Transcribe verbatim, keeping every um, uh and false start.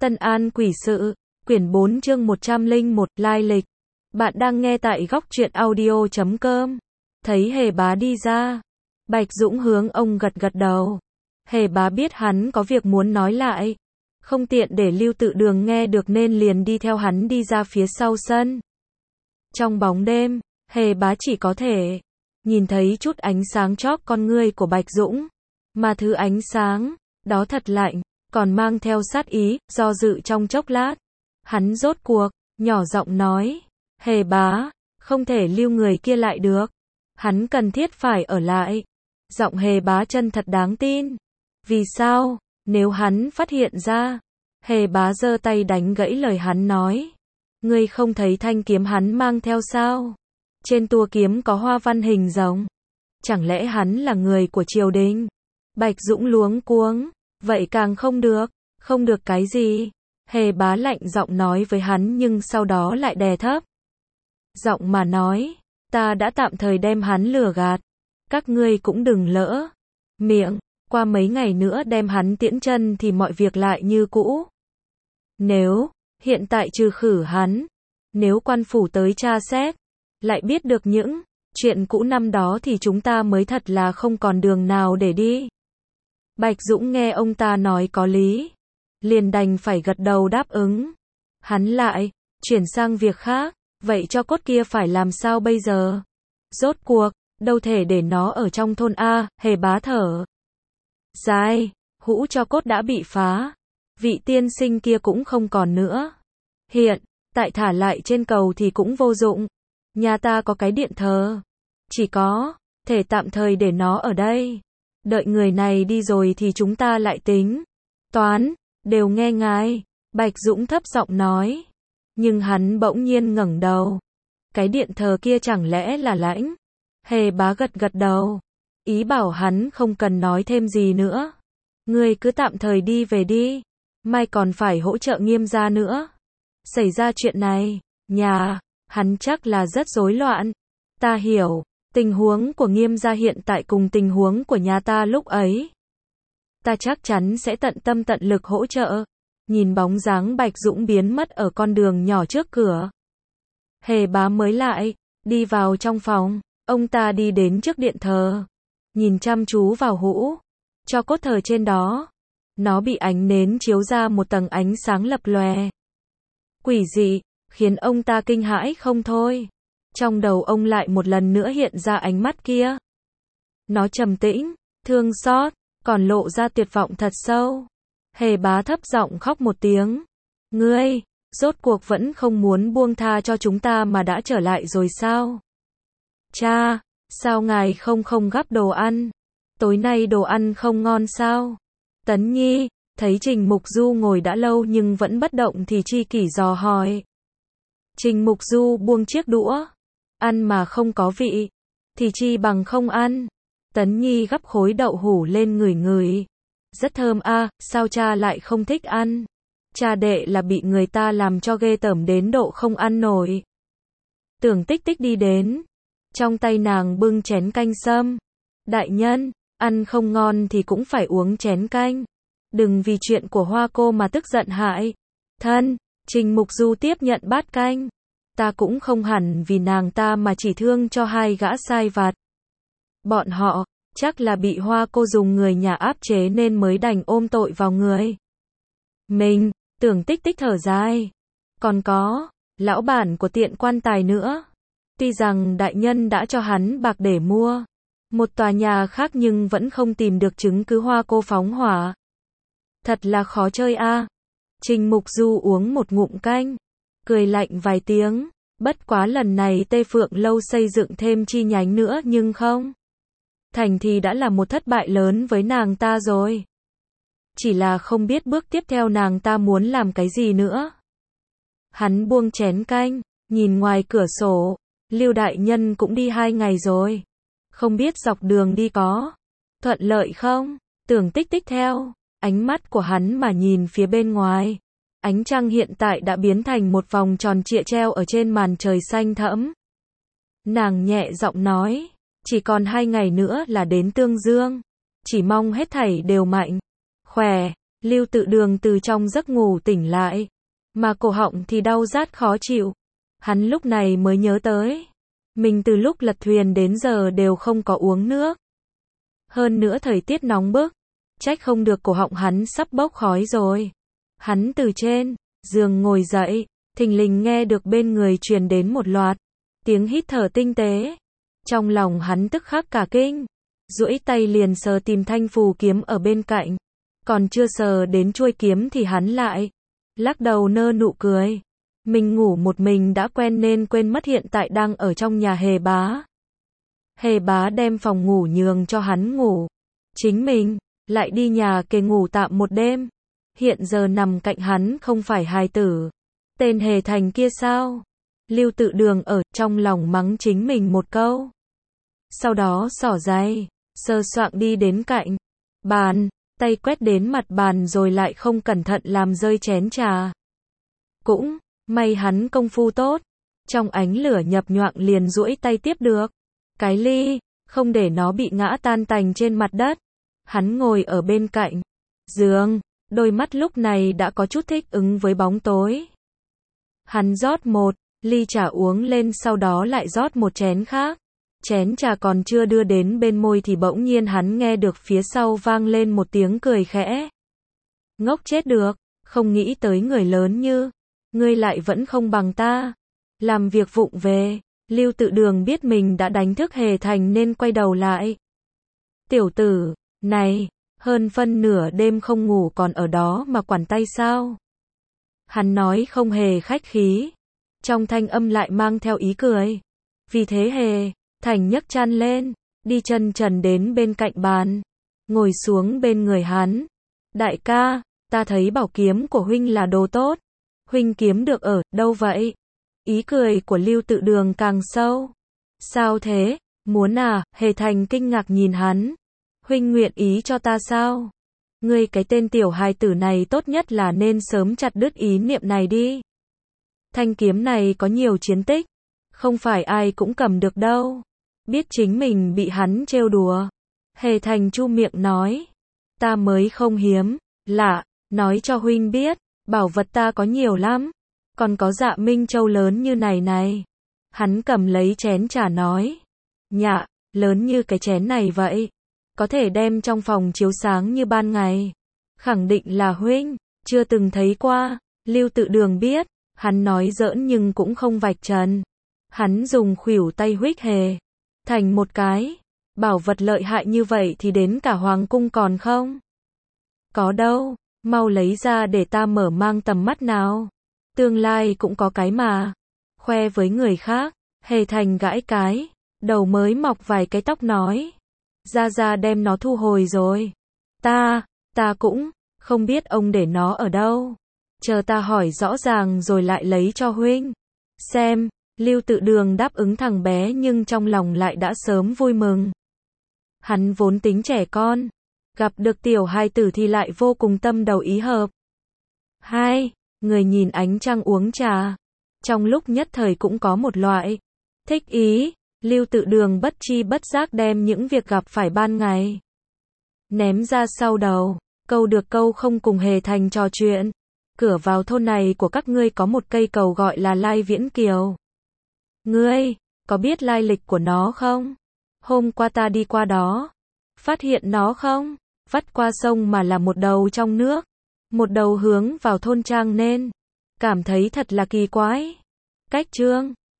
Tân An Quỷ Sự, quyển bốn chương một trăm lẻ một, lai lịch. Bạn đang nghe tại góc truyện audio chấm com. Thấy Hề Bá đi ra, Bạch Dũng hướng ông gật gật đầu. Hề Bá biết hắn có việc muốn nói lại, không tiện để Lưu Tự Đường nghe được nên liền đi theo hắn đi ra phía sau sân. Trong bóng đêm, Hề Bá chỉ có thể nhìn thấy chút ánh sáng chóp con ngươi của Bạch Dũng, mà thứ ánh sáng đó thật lạnh, còn mang theo sát ý. Do dự trong chốc lát, hắn rốt cuộc nhỏ giọng nói: Hề Bá, không thể lưu người kia lại được, hắn cần thiết phải ở lại. Giọng Hề Bá chân thật đáng tin. Vì sao? Nếu hắn phát hiện ra. Hề Bá giơ tay đánh gãy lời hắn nói: Ngươi không thấy thanh kiếm hắn mang theo sao? Trên tua kiếm có hoa văn hình rồng. Chẳng lẽ hắn là người của triều đình? Bạch Dũng luống cuống: Vậy càng không được. Không được cái gì? Hề Bá lạnh giọng nói với hắn, nhưng sau đó lại đè thấp giọng mà nói: Ta đã tạm thời đem hắn lừa gạt, các ngươi cũng đừng lỡ miệng. Qua mấy ngày nữa đem hắn tiễn chân thì mọi việc lại như cũ. Nếu hiện tại trừ khử hắn, nếu quan phủ tới tra xét, lại biết được những chuyện cũ năm đó thì chúng ta mới thật là không còn đường nào để đi. Bạch Dũng nghe ông ta nói có lý, liền đành phải gật đầu đáp ứng. Hắn lại chuyển sang việc khác: Vậy cho cốt kia phải làm sao bây giờ? Rốt cuộc đâu thể để nó ở trong thôn a. Hề Bá thở dài: Hũ cho cốt đã bị phá, vị tiên sinh kia cũng không còn nữa, hiện tại thả lại trên cầu thì cũng vô dụng. Nhà ta có cái điện thờ, chỉ có thể tạm thời để nó ở đây, đợi người này đi rồi thì chúng ta lại tính toán. Đều nghe ngài. Bạch Dũng thấp giọng nói. Nhưng hắn bỗng nhiên ngẩng đầu: Cái điện thờ kia chẳng lẽ là Lãnh? Hề Bá gật gật đầu, ý bảo hắn không cần nói thêm gì nữa. Ngươi cứ tạm thời đi về đi, mai còn phải hỗ trợ Nghiêm gia nữa. Xảy ra chuyện này, nhà hắn chắc là rất rối loạn. Ta hiểu, tình huống của Nghiêm gia hiện tại cùng tình huống của nhà ta lúc ấy. Ta chắc chắn sẽ tận tâm tận lực hỗ trợ. Nhìn bóng dáng Bạch Dũng biến mất ở con đường nhỏ trước cửa, Hề Bá mới lại đi vào trong phòng. Ông ta đi đến trước điện thờ, nhìn chăm chú vào hũ cho cốt thờ trên đó. Nó bị ánh nến chiếu ra một tầng ánh sáng lập lòe, quỷ dị, khiến ông ta kinh hãi không thôi. Trong đầu ông lại một lần nữa hiện ra ánh mắt kia. Nó trầm tĩnh, thương xót, còn lộ ra tuyệt vọng thật sâu. Hề Bá thấp giọng khóc một tiếng: Ngươi, rốt cuộc vẫn không muốn buông tha cho chúng ta mà đã trở lại rồi sao? Cha, sao ngài không không gắp đồ ăn? Tối nay đồ ăn không ngon sao? Tấn Nhi thấy Trình Mục Du ngồi đã lâu nhưng vẫn bất động thì chi kỷ dò hỏi. Trình Mục Du buông chiếc đũa: Ăn mà không có vị thì chi bằng không ăn. Tấn Nhi gắp khối đậu hủ lên ngửi ngửi: Rất thơm a. À, sao cha lại không thích ăn? Cha đệ là bị người ta làm cho ghê tởm đến độ không ăn nổi. Tưởng Tích Tích đi đến, trong tay nàng bưng chén canh sâm. Đại nhân, ăn không ngon thì cũng phải uống chén canh, đừng vì chuyện của Hoa cô mà tức giận hại thân. Trình Mục Du tiếp nhận bát canh. Ta cũng không hẳn vì nàng ta mà chỉ thương cho hai gã sai vặt. Bọn họ chắc là bị Hoa cô dùng người nhà áp chế nên mới đành ôm tội vào người mình. Tưởng Tích Tích thở dài: Còn có lão bản của tiện quan tài nữa. Tuy rằng đại nhân đã cho hắn bạc để mua một tòa nhà khác nhưng vẫn không tìm được chứng cứ Hoa cô phóng hỏa. Thật là khó chơi a. À. Trình Mục Du uống một ngụm canh, cười lạnh vài tiếng: Bất quá lần này Tê Phượng Lâu xây dựng thêm chi nhánh nữa nhưng không thành thì đã là một thất bại lớn với nàng ta rồi. Chỉ là không biết bước tiếp theo nàng ta muốn làm cái gì nữa. Hắn buông chén canh, nhìn ngoài cửa sổ. Lưu đại nhân cũng đi hai ngày rồi, không biết dọc đường đi có thuận lợi không? Tưởng Tích Tích theo ánh mắt của hắn mà nhìn phía bên ngoài. Ánh trăng hiện tại đã biến thành một vòng tròn trịa treo ở trên màn trời xanh thẫm. Nàng nhẹ giọng nói: Chỉ còn hai ngày nữa là đến Tương Dương, chỉ mong hết thảy đều mạnh khỏe. Lưu Tự Đường từ trong giấc ngủ tỉnh lại, mà cổ họng thì đau rát khó chịu. Hắn lúc này mới nhớ tới, mình từ lúc lật thuyền đến giờ đều không có uống nước. Hơn nữa thời tiết nóng bức, trách không được cổ họng hắn sắp bốc khói rồi. Hắn từ trên giường ngồi dậy, thình lình nghe được bên người truyền đến một loạt tiếng hít thở tinh tế. Trong lòng hắn tức khắc cả kinh, duỗi tay liền sờ tìm thanh phù kiếm ở bên cạnh. Còn chưa sờ đến chuôi kiếm thì hắn lại lắc đầu nơ nụ cười. Mình ngủ một mình đã quen nên quên mất hiện tại đang ở trong nhà Hề Bá. Hề Bá đem phòng ngủ nhường cho hắn ngủ, chính mình lại đi nhà kề ngủ tạm một đêm. Hiện giờ nằm cạnh hắn không phải hài tử tên Hề Thành kia sao? Lưu Tự Đường ở trong lòng mắng chính mình một câu. Sau đó xỏ giày, sơ soạng đi đến cạnh bàn, tay quét đến mặt bàn rồi lại không cẩn thận làm rơi chén trà. Cũng may hắn công phu tốt, trong ánh lửa nhập nhoạng liền duỗi tay tiếp được cái ly, không để nó bị ngã tan tành trên mặt đất. Hắn ngồi ở bên cạnh giường, đôi mắt lúc này đã có chút thích ứng với bóng tối. Hắn rót một ly trà uống lên, sau đó lại rót một chén khác. Chén trà còn chưa đưa đến bên môi thì bỗng nhiên hắn nghe được phía sau vang lên một tiếng cười khẽ. Ngốc chết được, không nghĩ tới người lớn như ngươi lại vẫn không bằng ta. Làm việc vụng về. Lưu Tự Đường biết mình đã đánh thức Hề Thành nên quay đầu lại. Tiểu tử này, hơn phân nửa đêm không ngủ còn ở đó mà quản tay sao? Hắn nói không hề khách khí, trong thanh âm lại mang theo ý cười. Vì thế Hề Thành nhấc chăn lên, đi chân trần đến bên cạnh bàn, ngồi xuống bên người hắn. Đại ca, ta thấy bảo kiếm của huynh là đồ tốt. Huynh kiếm được ở đâu vậy? Ý cười của Lưu Tự Đường càng sâu. Sao thế? Muốn à? Hề Thành kinh ngạc nhìn hắn. Huynh nguyện ý cho ta sao? Ngươi cái tên tiểu hài tử này tốt nhất là nên sớm chặt đứt ý niệm này đi. Thanh kiếm này có nhiều chiến tích, không phải ai cũng cầm được đâu. Biết chính mình bị hắn trêu đùa. Hề Thành chu miệng nói. Ta mới không hiếm lạ, nói cho huynh biết, bảo vật ta có nhiều lắm. Còn có Dạ Minh Châu lớn như này này. Hắn cầm lấy chén trà nói. Nhạ, lớn như cái chén này vậy. Có thể đem trong phòng chiếu sáng như ban ngày. Khẳng định là huynh chưa từng thấy qua. Lưu Tự Đường biết, hắn nói giỡn nhưng cũng không vạch trần. Hắn dùng khuỷu tay huých Hề Thành một cái. Bảo vật lợi hại như vậy thì đến cả hoàng cung còn không? Có đâu, mau lấy ra để ta mở mang tầm mắt nào. Tương lai cũng có cái mà khoe với người khác. Hề Thành gãi cái đầu mới mọc vài cái tóc nói. Ra ra đem nó thu hồi rồi. Ta, ta cũng không biết ông để nó ở đâu. Chờ ta hỏi rõ ràng rồi lại lấy cho huynh xem. Lưu Tự Đường đáp ứng thằng bé nhưng trong lòng lại đã sớm vui mừng. Hắn vốn tính trẻ con, gặp được tiểu hài tử thì lại vô cùng tâm đầu ý hợp. Hai người nhìn ánh trăng uống trà, trong lúc nhất thời cũng có một loại thích ý. Lưu Tự Đường bất chi bất giác đem những việc gặp phải ban ngày ném ra sau đầu, câu được câu không cùng Hề Thành trò chuyện. Cửa vào thôn này của các ngươi có một cây cầu gọi là Lai Viễn Kiều. Ngươi có biết lai lịch của nó không? Hôm qua ta đi qua đó, phát hiện nó không vắt qua sông mà là một đầu trong nước, một đầu hướng vào thôn trang nên cảm thấy thật là kỳ quái. Cách chương